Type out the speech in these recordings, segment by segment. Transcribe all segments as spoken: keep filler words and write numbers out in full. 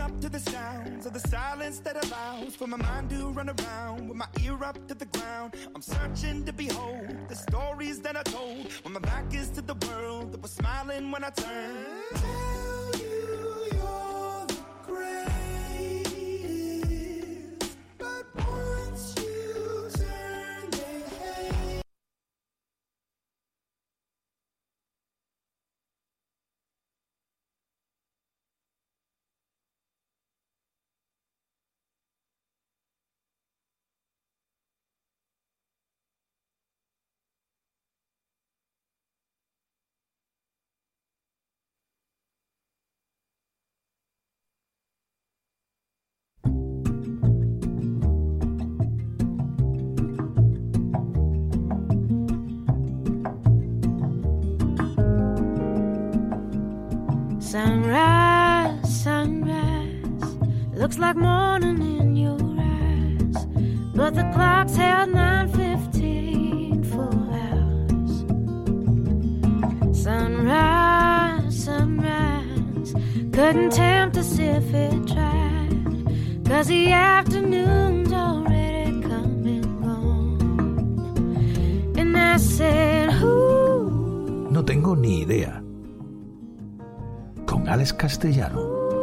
up to the sounds of the silence that allows for my mind to run around with my ear up to the ground. I'm searching to behold the stories that I told when my back is to the world that was smiling when I turned. Tell you you're the greatest, but once you turn they hate. Sunrise, sunrise, looks like morning in your eyes, but the clock's held nine fifteen full hours. Sunrise, sunrise, couldn't tempt us if it tried, 'cause the afternoon's already come and gone. And I said, who? No tengo ni idea. Con Alex Castellano.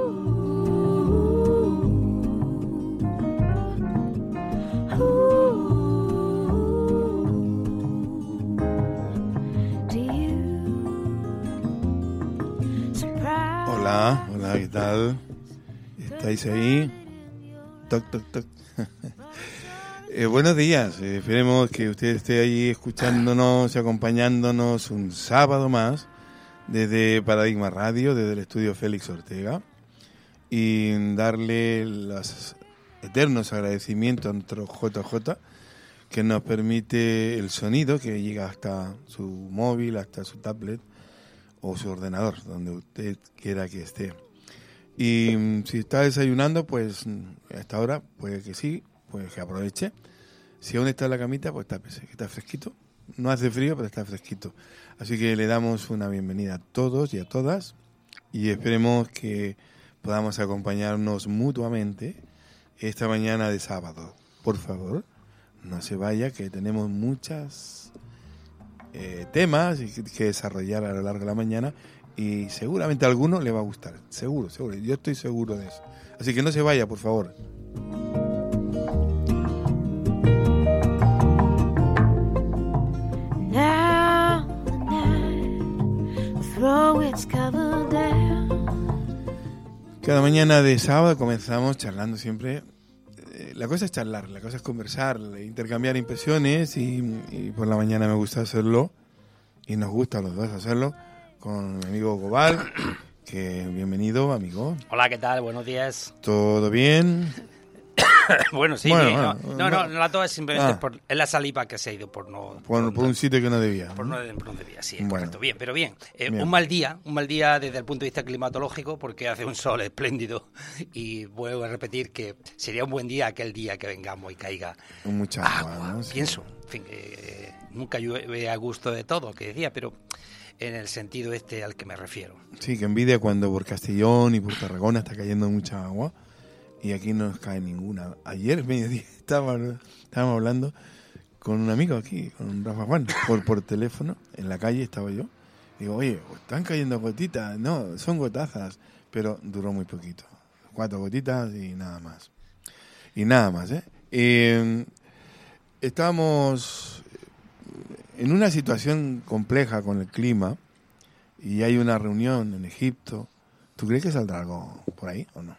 Hola, hola, ¿qué tal? ¿Estáis ahí? Toc, toc, toc. eh, buenos días, eh, esperemos que usted esté ahí escuchándonos y acompañándonos un sábado más desde Paradigma Radio, desde el estudio Félix Ortega, y darle los eternos agradecimientos a nuestro J J, que nos permite el sonido que llega hasta su móvil, hasta su tablet o su ordenador, donde usted quiera que esté. Y si está desayunando, pues hasta ahora, puede que sí, pues que aproveche. Si aún está en la camita, pues tápese, que está fresquito. No hace frío, pero está fresquito. Así que le damos una bienvenida a todos y a todas y esperemos que podamos acompañarnos mutuamente esta mañana de sábado. Por favor, no se vaya, que tenemos muchos eh, temas que desarrollar a lo largo de la mañana y seguramente a alguno le va a gustar. Seguro, seguro. Yo estoy seguro de eso. Así que no se vaya, por favor. Cada mañana de sábado comenzamos charlando siempre. Eh, la cosa es charlar, la cosa es conversar, intercambiar impresiones y, y por la mañana me gusta hacerlo y nos gusta a los dos hacerlo con mi amigo Gobal, que bienvenido, amigo. Hola, ¿qué tal? Buenos días. ¿Todo bien? Bueno, sí, bueno, no, bueno, no, no, no, la tos es simplemente ah, por es la saliva que se ha ido por no por, por, por un sitio que no debía. Por no, por no debía, sí, es bueno. correcto. Bien, pero bien. Eh, bien. Un mal día, un mal día desde el punto de vista climatológico, porque hace un sol espléndido y vuelvo a repetir que sería un buen día aquel día que vengamos y caiga mucha agua, agua, ¿no? Sí. Pienso, en fin, eh, nunca llueve a gusto de todo, que decía, pero en el sentido este al que me refiero. Sí, que envidia cuando por Castellón y por Tarragona está cayendo mucha agua. Y aquí no nos cae ninguna. Ayer, mediodía, estábamos, estábamos hablando con un amigo aquí, con Rafa Juan, por, por teléfono, en la calle estaba yo. Digo, oye, están cayendo gotitas. No, son gotazas, pero duró muy poquito. Cuatro gotitas y nada más. Y nada más, ¿eh? eh estábamos en una situación compleja con el clima y hay una reunión en Egipto. ¿Tú crees que saldrá algo por ahí o no?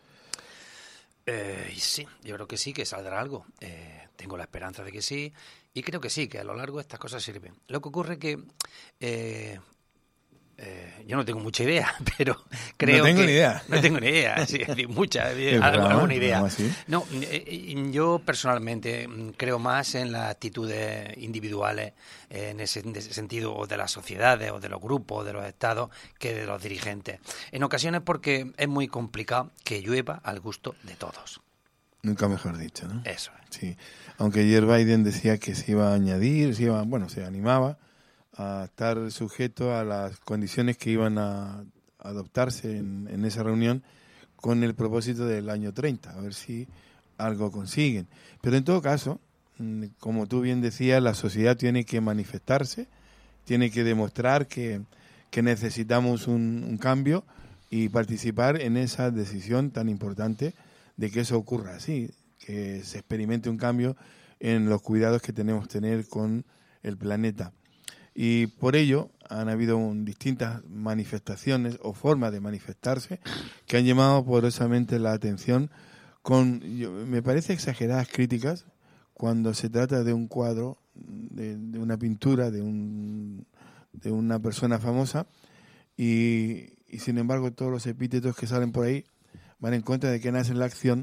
Eh, sí, yo creo que sí, que saldrá algo. Eh, tengo la esperanza de que sí, y creo que sí, que a lo largo estas cosas sirven. Lo que ocurre que eh, eh, yo no tengo mucha idea, pero creo no tengo que... ni idea. No tengo ni idea, sí, es decir, mucha, ¿Qué, alguna, alguna idea. ¿Así? No, eh, yo personalmente creo más en las actitudes individuales, eh, en, ese, en ese sentido, o de las sociedades, o de los grupos, o de los estados, que de los dirigentes. En ocasiones porque es muy complicado que llueva al gusto de todos. Nunca mejor dicho, ¿no? Eso es. Sí. Aunque ayer Biden decía que se iba a añadir, se iba, bueno, se animaba a estar sujeto a las condiciones que iban a adoptarse en, en esa reunión con el propósito del año treinta, a ver si algo consiguen. Pero en todo caso, como tú bien decías, la sociedad tiene que manifestarse, tiene que demostrar que, que necesitamos un, un cambio y participar en esa decisión tan importante de que eso ocurra así, que se experimente un cambio en los cuidados que tenemos que tener con el planeta. Y por ello han habido un, distintas manifestaciones o formas de manifestarse que han llamado poderosamente la atención con, yo, me parece, exageradas críticas cuando se trata de un cuadro, de, de una pintura, de, un, de una persona famosa y, y sin embargo todos los epítetos que salen por ahí van en contra de que nace la acción,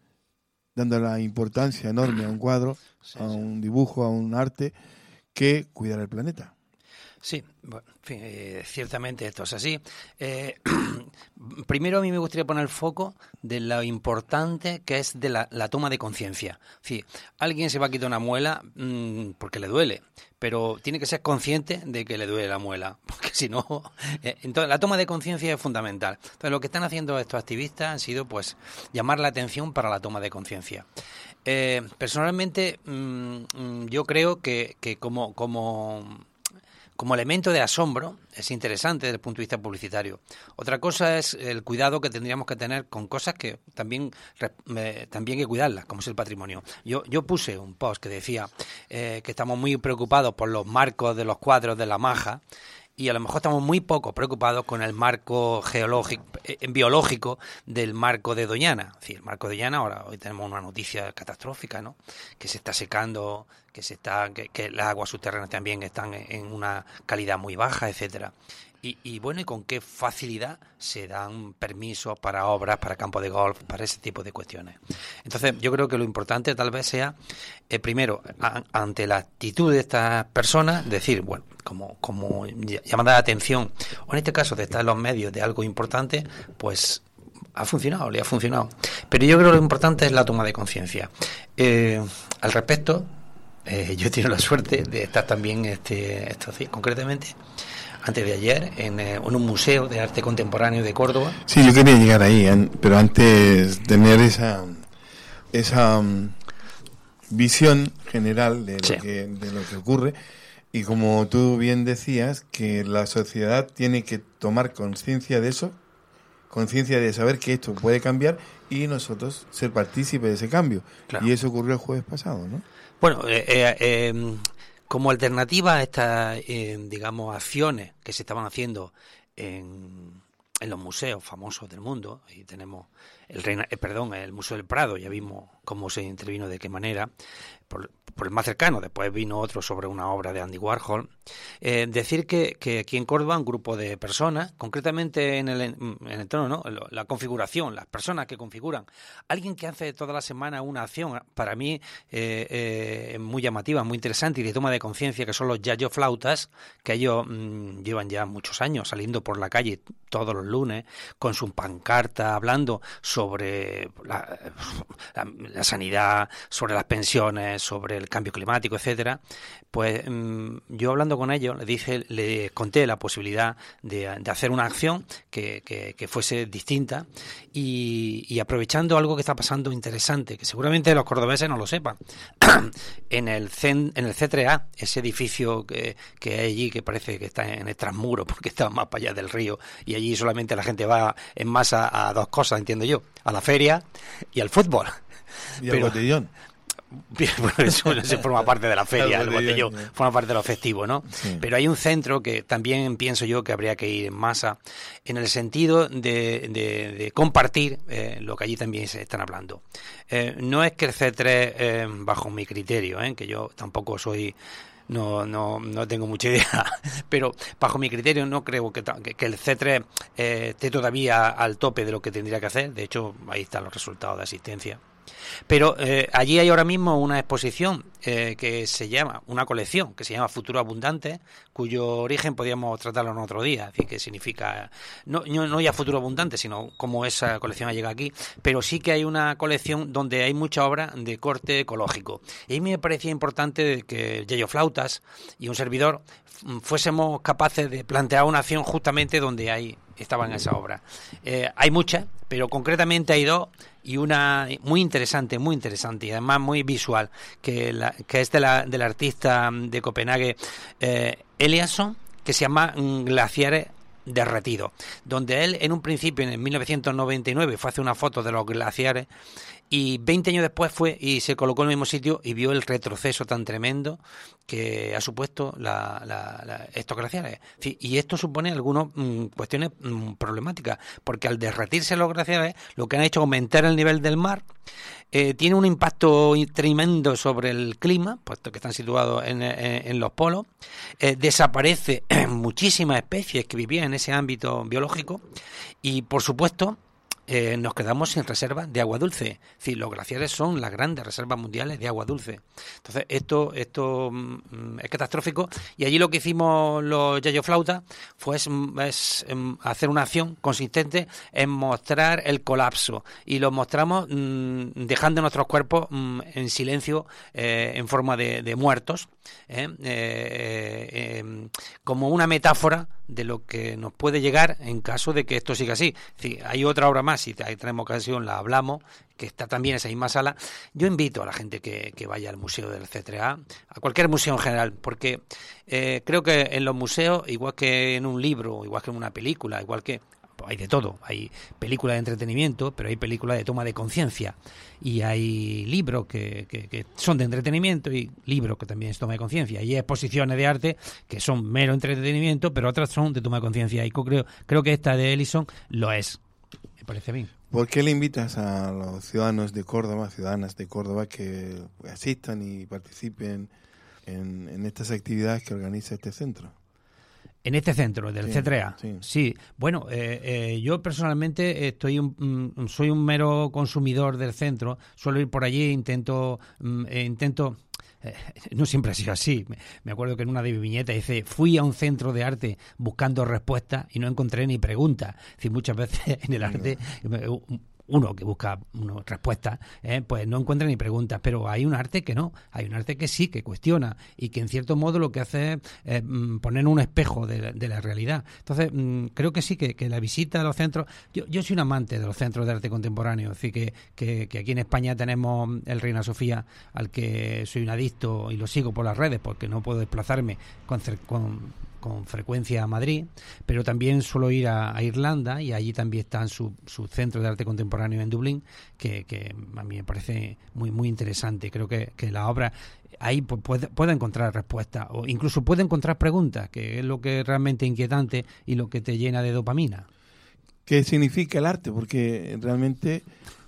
dando la importancia enorme a un cuadro, sí, a un dibujo, a un arte, que cuidar el planeta. Sí, bueno, en fin, eh, ciertamente esto es así. Eh, primero a mí me gustaría poner el foco de lo importante que es de la, la toma de conciencia. Sí, alguien se va a quitar una muela mmm, porque le duele, pero tiene que ser consciente de que le duele la muela, porque si no... Eh, entonces, la toma de conciencia es fundamental. Entonces, lo que están haciendo estos activistas han sido, pues, llamar la atención para la toma de conciencia. Eh, personalmente, mmm, yo creo que, que como... como Como elemento de asombro es interesante desde el punto de vista publicitario. Otra cosa es el cuidado que tendríamos que tener con cosas que también eh, también hay que cuidarlas, como es el patrimonio. Yo yo puse un post que decía eh, que estamos muy preocupados por los marcos de los cuadros de la Maja y a lo mejor estamos muy poco preocupados con el marco geológico, eh, biológico del marco de Doñana. Es decir, el marco de Doñana, ahora hoy tenemos una noticia catastrófica, ¿no? Que se está secando, que se está, que, que las aguas subterráneas también están en, en una calidad muy baja, etcétera. Y, y bueno, y con qué facilidad se dan permisos para obras, para campos de golf, para ese tipo de cuestiones. Entonces, yo creo que lo importante tal vez sea, eh, primero, a, ante la actitud de estas personas, decir, bueno, como, como llamada de atención, o en este caso de estar en los medios de algo importante, pues ha funcionado, le ha funcionado. Pero yo creo que lo importante es la toma de conciencia. Eh, al respecto, eh, yo he tenido la suerte de estar también, este, esto sí, concretamente, antes de ayer, en, eh, en un museo de arte contemporáneo de Córdoba. Sí, yo quería llegar ahí, pero antes tener esa esa um, visión general de lo, sí. que, de lo que ocurre. Y como tú bien decías, que la sociedad tiene que tomar conciencia de eso, conciencia de saber que esto puede cambiar y nosotros ser partícipes de ese cambio. Claro. Y eso ocurrió el jueves pasado, ¿no? Bueno, eh, eh, eh, como alternativa a estas, eh, digamos, acciones que se estaban haciendo en, en los museos famosos del mundo, y tenemos el Reina, eh, perdón, el Museo del Prado, ya vimos cómo se intervino, de qué manera, por, por el más cercano, después vino otro sobre una obra de Andy Warhol. Eh, decir que, que aquí en Córdoba un grupo de personas, concretamente en el, en el entorno, ¿no? La configuración, las personas que configuran, alguien que hace toda la semana una acción, para mí eh, eh, muy llamativa, muy interesante y de toma de conciencia, que son los Yayo Flautas, que ellos mmm, llevan ya muchos años saliendo por la calle todos los lunes con su pancarta hablando sobre la, la, la sanidad, sobre las pensiones, sobre el cambio climático, etcétera. Pues mmm, yo hablando con ellos le dije, le conté la posibilidad de, de hacer una acción que, que, que fuese distinta y, y aprovechando algo que está pasando interesante, que seguramente los cordobeses no lo sepan. en el C E N, en el C tres A, ese edificio que, que hay allí, que parece que está en extramuros porque está más para allá del río, y allí solamente la gente va en masa a dos cosas, entiendo yo, a la feria y al fútbol. Y al botellón. Bueno, eso, eso forma parte de la feria, el botellón, el forma parte de lo festivo, ¿no? Sí. Pero hay un centro que también pienso yo que habría que ir en masa, en el sentido de, de, de compartir eh, lo que allí también se están hablando. Eh, no es que el C tres, eh, bajo mi criterio, eh, que yo tampoco soy... No, no, no tengo mucha idea, pero bajo mi criterio no creo que, que el C tres eh, esté todavía al tope de lo que tendría que hacer. De hecho, ahí están los resultados de asistencia. Pero eh, allí hay ahora mismo una exposición eh, que se llama, una colección que se llama Futuro Abundante, cuyo origen podríamos tratarlo en otro día, es decir, que significa, no, no, no ya futuro abundante, sino cómo esa colección ha llegado aquí, pero sí que hay una colección donde hay mucha obra de corte ecológico. Y a mí me parecía importante que Yayo Flautas y un servidor fuésemos capaces de plantear una acción justamente donde hay estaban en esa obra. Eh, hay muchas, pero concretamente hay dos, y una muy interesante, muy interesante, y además muy visual, que, la, que es de la, del artista de Copenhague, eh, Eliasson, que se llama Glaciares derretidos, donde él en un principio, en mil novecientos noventa y nueve, fue a hacer una foto de los glaciares, y veinte años después fue y se colocó en el mismo sitio y vio el retroceso tan tremendo que ha supuesto la, la, la, estos glaciares. Sí, y esto supone algunas mmm, cuestiones mmm, problemáticas, porque al derretirse los glaciares, lo que han hecho es aumentar el nivel del mar. Eh, tiene un impacto tremendo sobre el clima, puesto que están situados en, en, en los polos. Eh, desaparece muchísimas especies que vivían en ese ámbito biológico y, por supuesto, Eh, nos quedamos sin reservas de agua dulce. Es decir, los glaciares son las grandes reservas mundiales de agua dulce. Entonces, esto esto mm, es catastrófico, y allí lo que hicimos los Yayo Flauta fue es, es, es hacer una acción consistente en mostrar el colapso, y lo mostramos mmm, dejando nuestros cuerpos mmm, en silencio, eh, en forma de, de muertos, eh, eh, eh, como una metáfora de lo que nos puede llegar en caso de que esto siga así. Es decir, hay otra obra más, si tenemos ocasión la hablamos, que está también en esa misma sala. Yo invito a la gente que, que vaya al museo del C tres A, a cualquier museo en general, porque eh, creo que en los museos, igual que en un libro, igual que en una película, igual que hay de todo, hay películas de entretenimiento, pero hay películas de toma de conciencia, y hay libros que, que, que son de entretenimiento y libros que también es toma de conciencia, y hay exposiciones de arte que son mero entretenimiento, pero otras son de toma de conciencia, y creo, creo que esta de Eliasson lo es. Me parece bien. ¿Por qué le invitas a los ciudadanos de Córdoba, ciudadanas de Córdoba, que asistan y participen en, en estas actividades que organiza este centro? En este centro del sí, C tres A, sí. sí. Bueno, eh, eh, yo personalmente estoy un, mm, soy un mero consumidor del centro. Suelo ir por allí, intento, mm, eh, intento. Eh, no siempre ha sido así. Me, me acuerdo que en una de mis viñetas dice: fui a un centro de arte buscando respuestas y no encontré ni preguntas. Es decir, muchas veces en el arte uno que busca uno, respuestas, eh, pues no encuentra ni preguntas, pero hay un arte que no, hay un arte que sí, que cuestiona, y que en cierto modo lo que hace es eh, poner un espejo de, de la realidad. Entonces, mmm, creo que sí, que, que la visita a los centros, yo, yo soy un amante de los centros de arte contemporáneo, es decir, que, que, que aquí en España tenemos el Reina Sofía, al que soy un adicto y lo sigo por las redes porque no puedo desplazarme con, con con frecuencia a Madrid, pero también suelo ir a, a Irlanda, y allí también están su, su centro de arte contemporáneo en Dublín, que, que a mí me parece muy muy interesante. Creo que, que la obra ahí puede, puede encontrar respuestas, o incluso puede encontrar preguntas, que es lo que es realmente inquietante y lo que te llena de dopamina. ¿Qué significa el arte? Porque realmente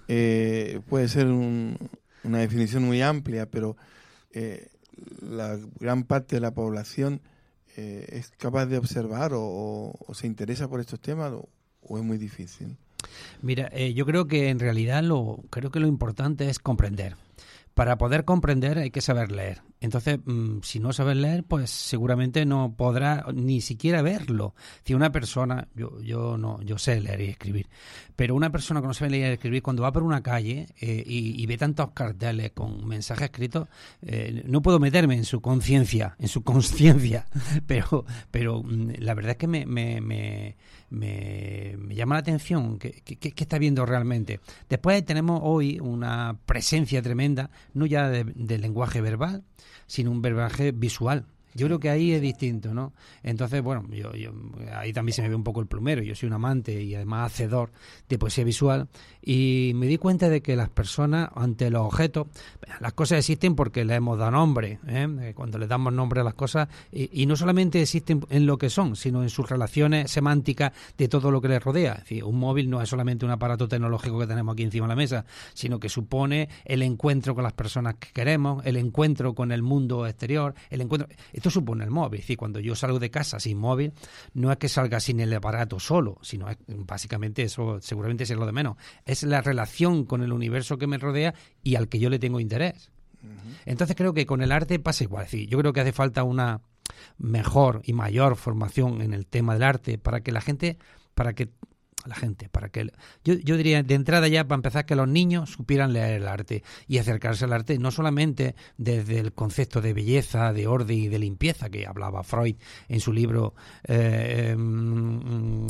eh, puede ser un, una definición muy amplia, pero eh, la gran parte de la población Eh, ¿es capaz de observar o, o, o se interesa por estos temas, o, o es muy difícil? Mira, eh, yo creo que en realidad lo creo que lo importante es comprender. Para poder comprender hay que saber leer. Entonces, mmm, si no sabes leer, pues seguramente no podrás ni siquiera verlo. Si una persona, yo yo no yo sé leer y escribir, pero una persona que no sabe leer y escribir, cuando va por una calle eh, y, y ve tantos carteles con mensajes escritos, eh, no puedo meterme en su conciencia, en su consciencia, pero pero mmm, la verdad es que me me, me, me, me llama la atención que, que, que está viendo realmente. Después tenemos hoy una presencia tremenda, no ya de, de lenguaje verbal, sino un lenguaje visual. Yo creo que ahí es distinto, ¿no? Entonces, bueno, yo, yo ahí también se me ve un poco el plumero. Yo soy un amante y además hacedor de poesía visual, y me di cuenta de que las personas, ante los objetos, las cosas existen porque le hemos dado nombre, ¿eh? Cuando le damos nombre a las cosas, y, y no solamente existen en lo que son, sino en sus relaciones semánticas de todo lo que les rodea. Es decir, un móvil no es solamente un aparato tecnológico que tenemos aquí encima de la mesa, sino que supone el encuentro con las personas que queremos, el encuentro con el mundo exterior, el encuentro... Esto supone el móvil. Es decir, cuando yo salgo de casa sin móvil, no es que salga sin el aparato solo, sino es, básicamente eso seguramente es lo de menos. Es la relación con el universo que me rodea y al que yo le tengo interés. Uh-huh. Entonces creo que con el arte pasa igual. Es decir, yo creo que hace falta una mejor y mayor formación en el tema del arte para que la gente, para que la gente, para que yo, yo diría de entrada ya, para empezar, que los niños supieran leer el arte y acercarse al arte no solamente desde el concepto de belleza, de orden y de limpieza que hablaba Freud en su libro, eh, no me acuerdo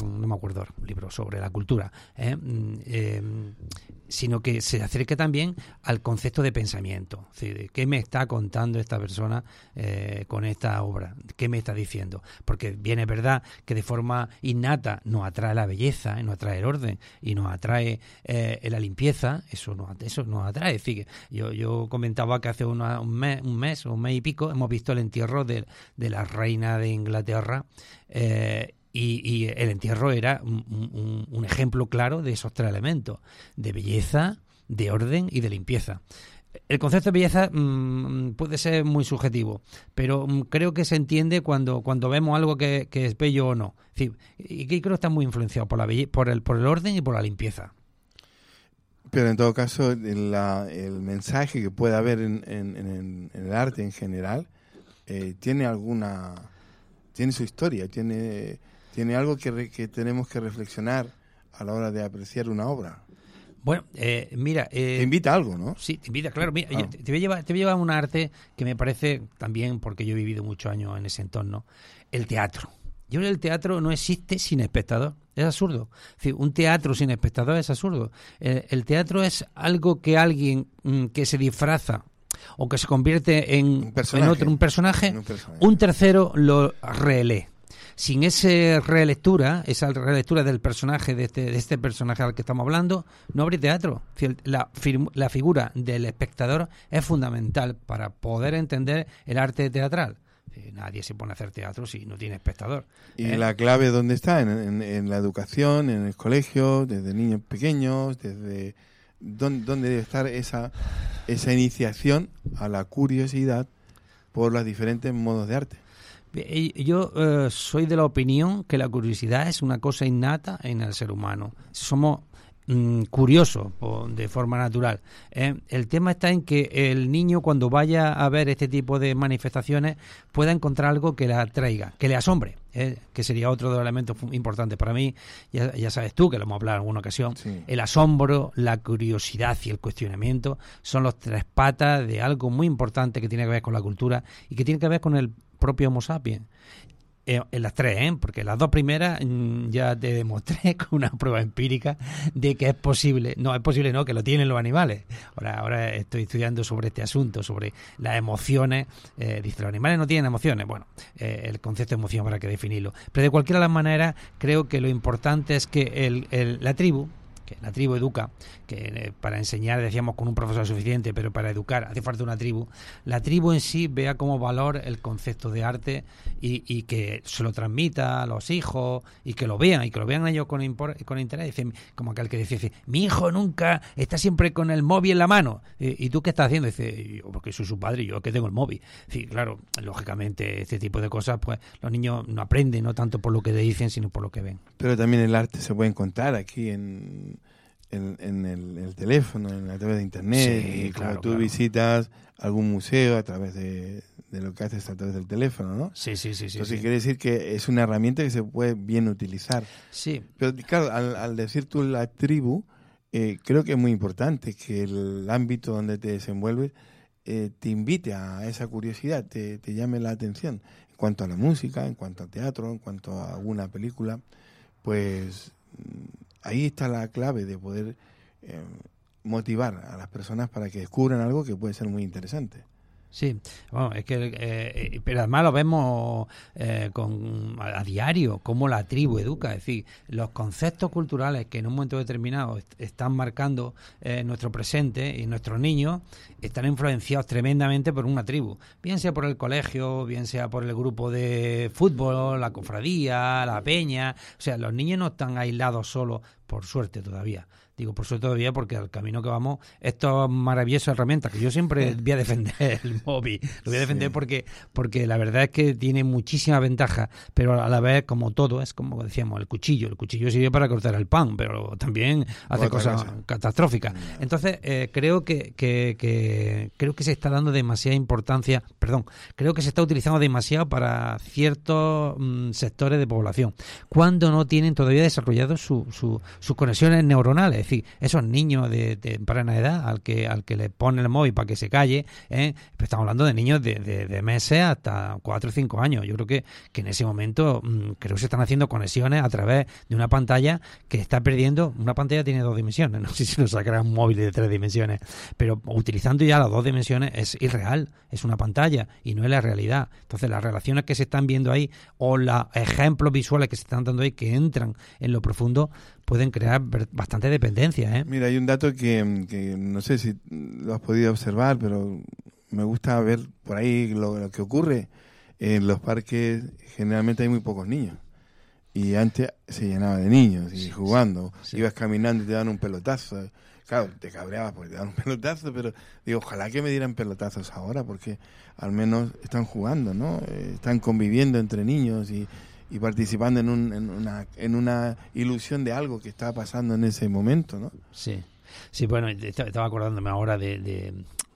recuerdo, un libro sobre la cultura, ¿eh? Eh, sino que se acerque también al concepto de pensamiento. Es decir, ¿qué me está contando esta persona eh, con esta obra? ¿Qué me está diciendo? Porque bien es verdad que de forma innata nos atrae la belleza, nos atrae el orden y nos atrae eh, la limpieza, eso nos, eso nos atrae. Es decir, yo, yo comentaba que hace una, un, mes, un mes o un mes y pico hemos visto el entierro de, de la reina de Inglaterra, eh, Y, y el entierro era un, un, un ejemplo claro de esos tres elementos, de belleza, de orden y de limpieza. El concepto de belleza mmm, puede ser muy subjetivo, pero mmm, creo que se entiende cuando, cuando vemos algo que, que es bello o no. Es decir, y que creo que está muy influenciado por la belle- por el, por el orden y por la limpieza. Pero en todo caso, la, el mensaje que puede haber en, en, en, en el arte en general eh, tiene alguna... tiene su historia, tiene... tiene algo que, re, que tenemos que reflexionar a la hora de apreciar una obra. Bueno, eh, mira... Eh, te invita a algo, ¿no? Sí, te invita, claro. Mira, ah. yo te, te, voy a llevar, te voy a llevar a un arte que me parece también, porque yo he vivido muchos años en ese entorno, el teatro. Yo creo que el teatro no existe sin espectador. Es absurdo. Es decir, un teatro sin espectador es absurdo. El, el teatro es algo que alguien mmm, que se disfraza o que se convierte en un personaje, en otro, un personaje, en un personaje, un tercero lo relee. Sin esa relectura, esa relectura del personaje, de este, de este personaje al que estamos hablando, no habría teatro. La, la figura del espectador es fundamental para poder entender el arte teatral. Nadie se pone a hacer teatro si no tiene espectador. ¿Y ¿eh? la clave dónde está? En, en, en la educación, en el colegio, desde niños pequeños, desde dónde, dónde debe estar esa, esa iniciación a la curiosidad por los diferentes modos de arte. Yo eh, soy de la opinión que la curiosidad es una cosa innata en el ser humano. Somos mm, curiosos o, de forma natural. ¿eh? El tema está en que el niño, cuando vaya a ver este tipo de manifestaciones, pueda encontrar algo que le atraiga, que le asombre, ¿eh? que sería otro de los elementos importantes para mí. Ya, ya sabes tú, que lo hemos hablado en alguna ocasión, sí. El asombro, la curiosidad y el cuestionamiento son los tres patas de algo muy importante que tiene que ver con la cultura y que tiene que ver con el propio Homo sapiens. Eh, en las tres, ¿eh? Porque las dos primeras mmm, ya te demostré con una prueba empírica de que es posible, no, es posible no, que lo tienen los animales. Ahora, ahora estoy estudiando sobre este asunto, sobre las emociones. Eh, dice, los animales no tienen emociones. Bueno, eh, el concepto de emoción habrá que definirlo. Pero de cualquiera de las maneras, creo que lo importante es que el, el, la tribu, que la tribu educa, que eh, para enseñar decíamos con un profesor suficiente, pero para educar hace falta una tribu. La tribu en sí vea como valor el concepto de arte y, y que se lo transmita a los hijos y que lo vean, y que lo vean ellos con, impor, con interés. Dicen, como aquel que dice, dice, mi hijo nunca está siempre con el móvil en la mano. ¿Y, y tú qué estás haciendo? Dice, yo porque soy su padre y yo que tengo el móvil. Sí, claro, lógicamente este tipo de cosas, pues los niños no aprenden, no tanto por lo que le dicen, sino por lo que ven. Pero también el arte se puede encontrar aquí en... En, en el, el teléfono, en, a través de internet, sí, y claro, como tú claro. visitas algún museo a través de, de lo que haces a través del teléfono, ¿no? Sí, sí, sí. Entonces sí, sí. quiere decir que es una herramienta que se puede bien utilizar. Sí. Pero claro, al, al decir tú la tribu, eh, creo que es muy importante que el ámbito donde te desenvuelves eh, te invite a esa curiosidad, te, te llame la atención. En cuanto a la música, en cuanto al teatro, en cuanto a alguna película, pues... ahí está la clave de poder eh, motivar a las personas para que descubran algo que puede ser muy interesante. Sí, bueno, es que, eh, pero además lo vemos eh, con, a, a diario, cómo la tribu educa, es decir, los conceptos culturales que en un momento determinado est- están marcando eh, nuestro presente y nuestros niños están influenciados tremendamente por una tribu, bien sea por el colegio, bien sea por el grupo de fútbol, la cofradía, la peña, o sea, los niños no están aislados solos, por suerte todavía. Digo, por suerte todavía, porque al camino que vamos, estas maravillosas herramientas, que yo siempre voy a defender el móvil, lo voy a defender sí. porque porque la verdad es que tiene muchísimas ventajas, pero a la vez, como todo, es como decíamos, el cuchillo. El cuchillo sirve para cortar el pan, pero también hace Otra cosas cosa. catastróficas. Entonces, eh, creo que, que, que creo que se está dando demasiada importancia, perdón, creo que se está utilizando demasiado para ciertos mm, sectores de población, cuando no tienen todavía desarrollado su, su, sus conexiones neuronales. Es decir, esos niños de, de temprana edad al que al que le pone el móvil para que se calle, ¿eh? Pues estamos hablando de niños de, de, de meses hasta cuatro o cinco años. Yo creo que, que en ese momento mmm, creo que se están haciendo conexiones a través de una pantalla que está perdiendo. Una pantalla tiene dos dimensiones, no sé si nos sacará un móvil de tres dimensiones, pero utilizando ya las dos dimensiones es irreal, es una pantalla y no es la realidad. Entonces las relaciones que se están viendo ahí o los ejemplos visuales que se están dando ahí que entran en lo profundo pueden crear bastante dependencia, ¿eh? Mira, hay un dato que, que no sé si lo has podido observar, pero me gusta ver por ahí lo, lo que ocurre. En los parques generalmente hay muy pocos niños. Y antes se llenaba de niños y sí, jugando. Sí, sí. Ibas caminando y te daban un pelotazo. Claro, te cabreabas porque te daban un pelotazo, pero digo, ojalá que me dieran pelotazos ahora, porque al menos están jugando, ¿no? Eh, están conviviendo entre niños y, y participando en, un, en, una, en una ilusión de algo que estaba pasando en ese momento, ¿no? Sí, sí, bueno, estaba acordándome ahora de... de...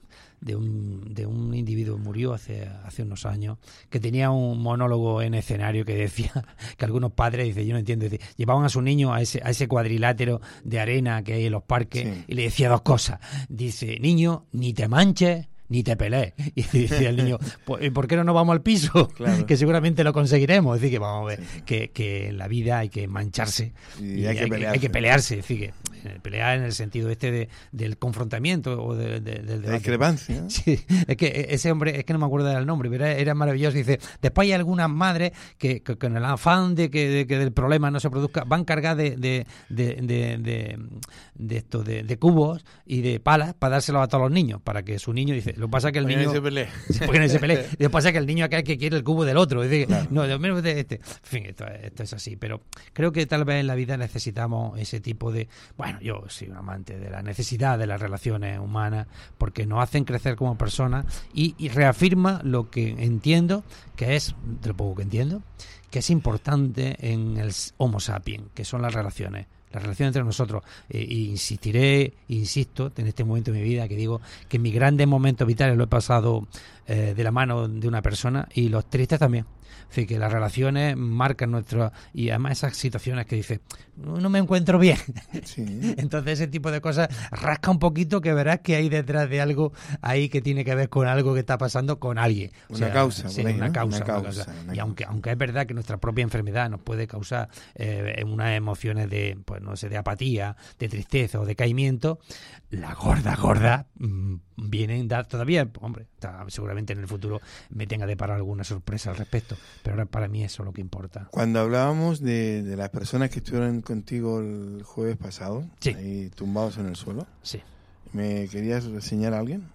de un de un individuo murió hace hace unos años que tenía un monólogo en escenario que decía que algunos padres, dice, yo no entiendo, dice, llevaban a su niño a ese a ese cuadrilátero de arena que hay en los parques, sí, y le decía dos cosas, dice, niño, ni te manches ni te pelees. Y decía el niño, ¿por qué no nos vamos al piso? Claro. Que seguramente lo conseguiremos. Es decir, que vamos a ver, sí, sí. Que, que en la vida hay que mancharse y, y hay, que hay, pelearse. hay que pelearse. Es decir, que pelear en el sentido este de, del confrontamiento o de, de, del debate. La discrepancia, ¿no? Sí, es que ese hombre, es que no me acuerdo del nombre, pero era, era maravilloso. Dice, después hay algunas madres que, que con el afán de que, de que el problema no se produzca, van cargadas de de, de, de, de, de, esto, de, de cubos y de palas para dárselos a todos los niños, para que su niño, dice, lo que pasa es que el niño... Se pelee. Porque no se pelee. Lo que pasa es que el niño acá es que quiere el cubo del otro. Es decir, claro. No, de menos de este. En fin, esto, esto es así. Pero creo que tal vez en la vida necesitamos ese tipo de... Bueno, yo soy un amante de la necesidad de las relaciones humanas porque nos hacen crecer como personas y, y reafirma lo que entiendo, que es, de lo poco que entiendo, que es importante en el Homo sapiens, que son las relaciones. La relación entre nosotros, eh, e insistiré, insisto, en este momento de mi vida que digo que mis grandes momentos vitales lo he pasado eh, de la mano de una persona y los tristes también. Es decir, que las relaciones marcan nuestro... Y además esas situaciones que dices, no me encuentro bien. Sí. Entonces ese tipo de cosas rasca un poquito que verás que hay detrás de algo ahí que tiene que ver con algo que está pasando con alguien. Una o sea, causa. Sí, ahí, una, ¿no? causa, una causa. Una causa. Una y aunque aunque es verdad que nuestra propia enfermedad nos puede causar eh, unas emociones de, pues no sé, de apatía, de tristeza o de caimiento, la gorda, gorda, mmm, vienen dar todavía, hombre, está, seguramente en el futuro me tenga de parar alguna sorpresa al respecto, pero ahora para mí eso es lo que importa. Cuando hablábamos de, de las personas que estuvieron contigo el jueves pasado, sí, ahí tumbados en el suelo, sí, ¿me querías reseñar a alguien?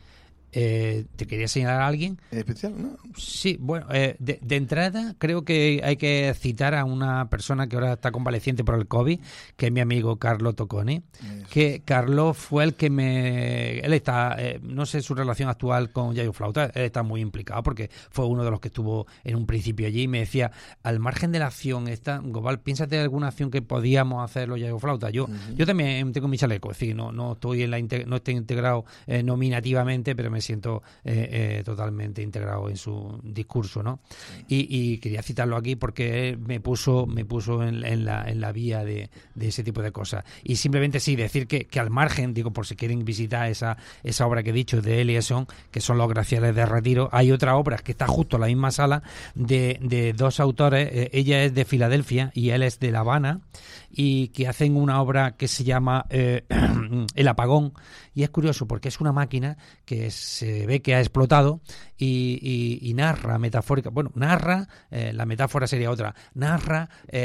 Eh, ¿Te quería señalar a alguien? ¿Especial? ¿No? Sí, bueno, eh, de, de entrada creo que hay que citar a una persona que ahora está convaleciente por el COVID, que es mi amigo Carlo Tocconi, Eso. que Carlo fue el que me... Él está, eh, no sé su relación actual con Yayo Flauta, él está muy implicado porque fue uno de los que estuvo en un principio allí y me decía, al margen de la acción esta, Gobal, piénsate de alguna acción que podíamos hacer los Yayo Flauta. Yo, uh-huh. yo también tengo mi chaleco, es decir, no, no estoy en la integ- no estoy integrado eh, nominativamente, pero me siento eh, eh, totalmente integrado en su discurso, ¿no? Y, y quería citarlo aquí porque él me puso me puso en, en la en la vía de, de ese tipo de cosas. Y simplemente sí, decir que, que al margen, digo, por si quieren visitar esa esa obra que he dicho de Eliasson, que son los Graciales de Retiro, hay otra obra que está justo en la misma sala de, de dos autores, eh, ella es de Filadelfia y él es de La Habana, y que hacen una obra que se llama eh, El Apagón, y es curioso porque es una máquina que se ve que ha explotado y, y, y narra metafórica, bueno, narra, eh, la metáfora sería otra, narra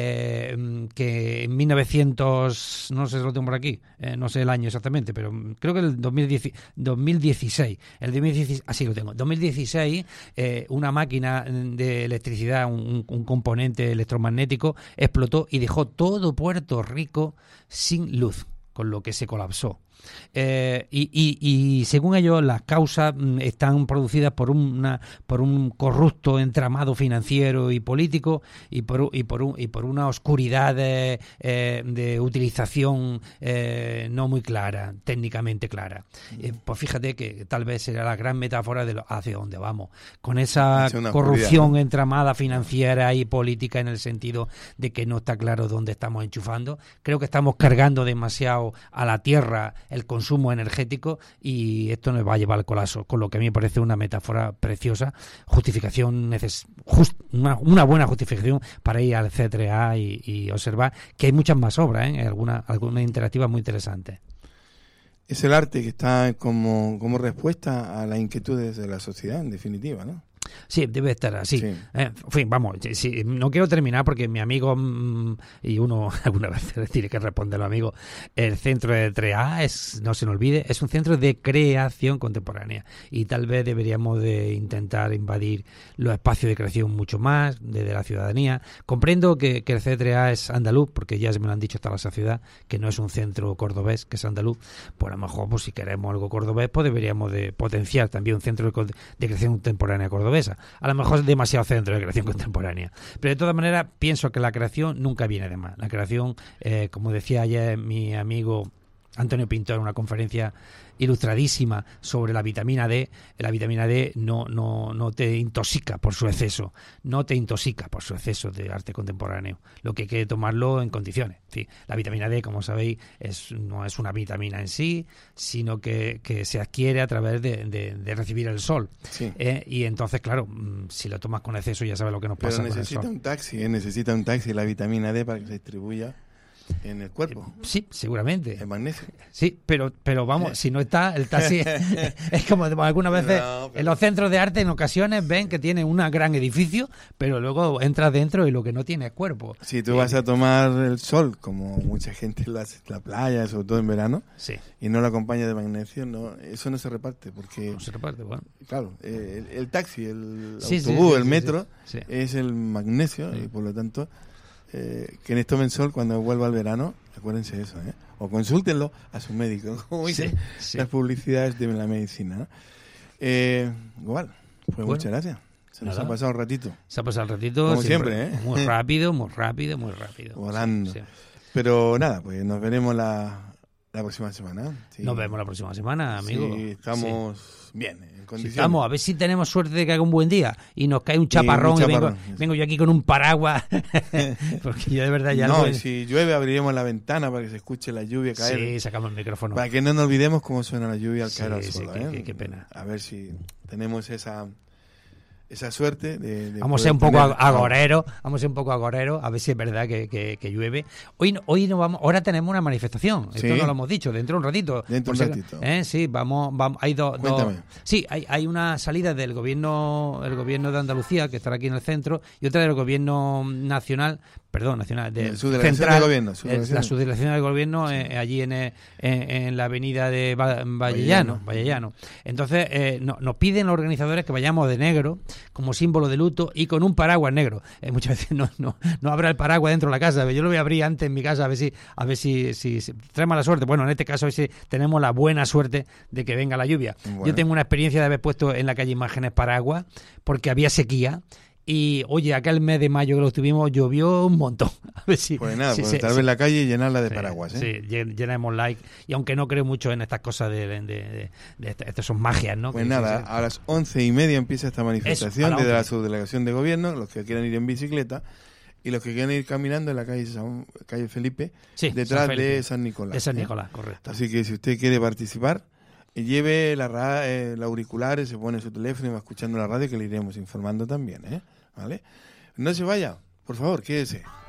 eh, que en mil novecientos, no sé si lo tengo por aquí, eh, no sé el año exactamente, pero creo que el dos mil diez, dos mil dieciséis, el dos mil dieciséis, así lo tengo, dos mil dieciséis, eh, una máquina de electricidad, un, un componente electromagnético, explotó y dejó todo Puerto Rico sin luz, con lo que se colapsó. Eh, y, y, y según ellos, las causas mm, están producidas por una por un corrupto entramado financiero y político y por y por un, y por una oscuridad de, eh, de utilización eh, no muy clara, técnicamente clara. Eh, pues fíjate que tal vez será la gran metáfora de lo, hacia dónde vamos, con esa corrupción oscuridad. Entramada financiera y política, en el sentido de que no está claro dónde estamos enchufando. Creo que estamos cargando demasiado a la tierra el consumo energético y esto nos va a llevar al colapso, con lo que a mí me parece una metáfora preciosa, justificación neces- just, una, una buena justificación para ir al C tres A y, y observar que hay muchas más obras, ¿eh? algunas alguna interactivas muy interesantes. Es el arte que está como, como respuesta a las inquietudes de la sociedad, en definitiva, ¿no? Sí, debe estar así. Sí. Eh, en fin, vamos, sí, no quiero terminar porque mi amigo, mmm, y uno alguna vez tiene que responder los amigos, el centro de tres A, es, no se nos olvide, es un centro de creación contemporánea y tal vez deberíamos de intentar invadir los espacios de creación mucho más desde la ciudadanía. Comprendo que, que el C tres A es andaluz, porque ya se me lo han dicho hasta la saciedad, que no es un centro cordobés, que es andaluz. Pues a lo mejor, pues si queremos algo cordobés, pues deberíamos de potenciar también un centro de, de creación contemporánea cordobés. A lo mejor es demasiado centro de creación contemporánea, pero de todas maneras pienso que la creación nunca viene de más. La creación, eh, como decía ayer mi amigo Antonio Pintor en una conferencia ilustradísima sobre la vitamina D, la vitamina D no, no, no te intoxica por su exceso, no te intoxica por su exceso de arte contemporáneo, lo que hay que tomarlo en condiciones. En fin, la vitamina D, como sabéis, es, no es una vitamina en sí, sino que, que se adquiere a través de, de, de recibir el sol. Sí. Eh, y entonces, claro, si lo tomas con exceso ya sabes lo que nos pasa. Pero necesita con el sol. un taxi, eh, necesita un taxi la vitamina D para que se distribuya en el cuerpo. Sí, seguramente. El magnesio. Sí, pero pero vamos, eh. si no está, el taxi es como algunas veces no, pero... en los centros de arte en ocasiones ven que tiene un gran edificio, pero luego entras dentro y lo que no tiene es cuerpo. Si tú eh, vas a tomar el sol, como mucha gente lo hace en la playa, sobre todo en verano, sí. y no lo acompaña de magnesio, no, eso no se reparte, porque... No se reparte, bueno. Claro, eh, el, el taxi, el sí, autobús, sí, sí, el sí, metro, sí, sí. es el magnesio, sí. y por lo tanto... Eh, quienes tomen sol cuando vuelva el verano, acuérdense de eso, ¿eh? O consúltenlo a su médico, como dicen sí, sí. las publicidades de la medicina, ¿no? Eh, igual, pues bueno, muchas gracias. Se nos nada. ha pasado un ratito. Se ha pasado el ratito. Como siempre, siempre ¿eh? Muy rápido, muy rápido, muy rápido. Volando. Sí, sí. Pero nada, pues nos veremos la, la próxima semana. Sí. Nos vemos la próxima semana, amigo. Sí, estamos sí. bien, en condiciones. Sí, vamos, a ver si tenemos suerte de que haga un buen día y nos cae un chaparrón, un chaparrón. y vengo, vengo yo aquí con un paraguas. Porque yo de verdad ya no... No, lo... si llueve abriremos la ventana para que se escuche la lluvia caer. Sí, sacamos el micrófono. Para que no nos olvidemos cómo suena la lluvia al sí, caer al sí, suelo. Sí, ¿eh? qué, qué pena. A ver si tenemos esa... esa suerte de, de vamos a ser un poco agoreros, vamos a ser un poco agoreros, a ver si es verdad que, que, que llueve. Hoy no, hoy no vamos, ahora tenemos una manifestación, esto ¿Sí? no lo hemos dicho, dentro de un ratito. Dentro de un ratito. ¿Eh? Sí, vamos, vamos hay dos, dos Sí, hay, hay una salida del gobierno, el gobierno de Andalucía, que estará aquí en el centro, y otra del gobierno nacional, perdón, nacional, del central, del gobierno, el, la subdelegación del gobierno, sí. eh, allí en, en, en la avenida de Vallellano, Vallellano. Entonces, eh, no, nos piden los organizadores que vayamos de negro, como símbolo de luto, y con un paraguas negro. Eh, muchas veces no, no, no habrá el paraguas dentro de la casa. Yo lo voy a abrir antes en mi casa a ver si, a ver si, si, si trae mala suerte. Bueno, en este caso si tenemos la buena suerte de que venga la lluvia. Bueno. Yo tengo una experiencia de haber puesto en la calle imágenes paraguas porque había sequía. Y, oye, aquel mes de mayo que lo tuvimos, llovió un montón. A ver si... Pues nada, si, pues si, tal si, vez la calle y llenarla de sí, paraguas, ¿eh? Sí, llenemos like. Y aunque no creo mucho en estas cosas de... de, de, de, de estas son magias, ¿no? Pues que, nada, sí, sí. a las once y media empieza esta manifestación Eso, desde la subdelegación de gobierno, los que quieran ir en bicicleta y los que quieran ir caminando en la calle San, calle Felipe, sí, detrás San Felipe, de San Nicolás. De San ¿eh? Nicolás, correcto. Así que si usted quiere participar, lleve la, eh, el auriculares, se pone su teléfono y va escuchando la radio, que le iremos informando también, ¿eh? ¿Vale? No se vaya, por favor, quédese.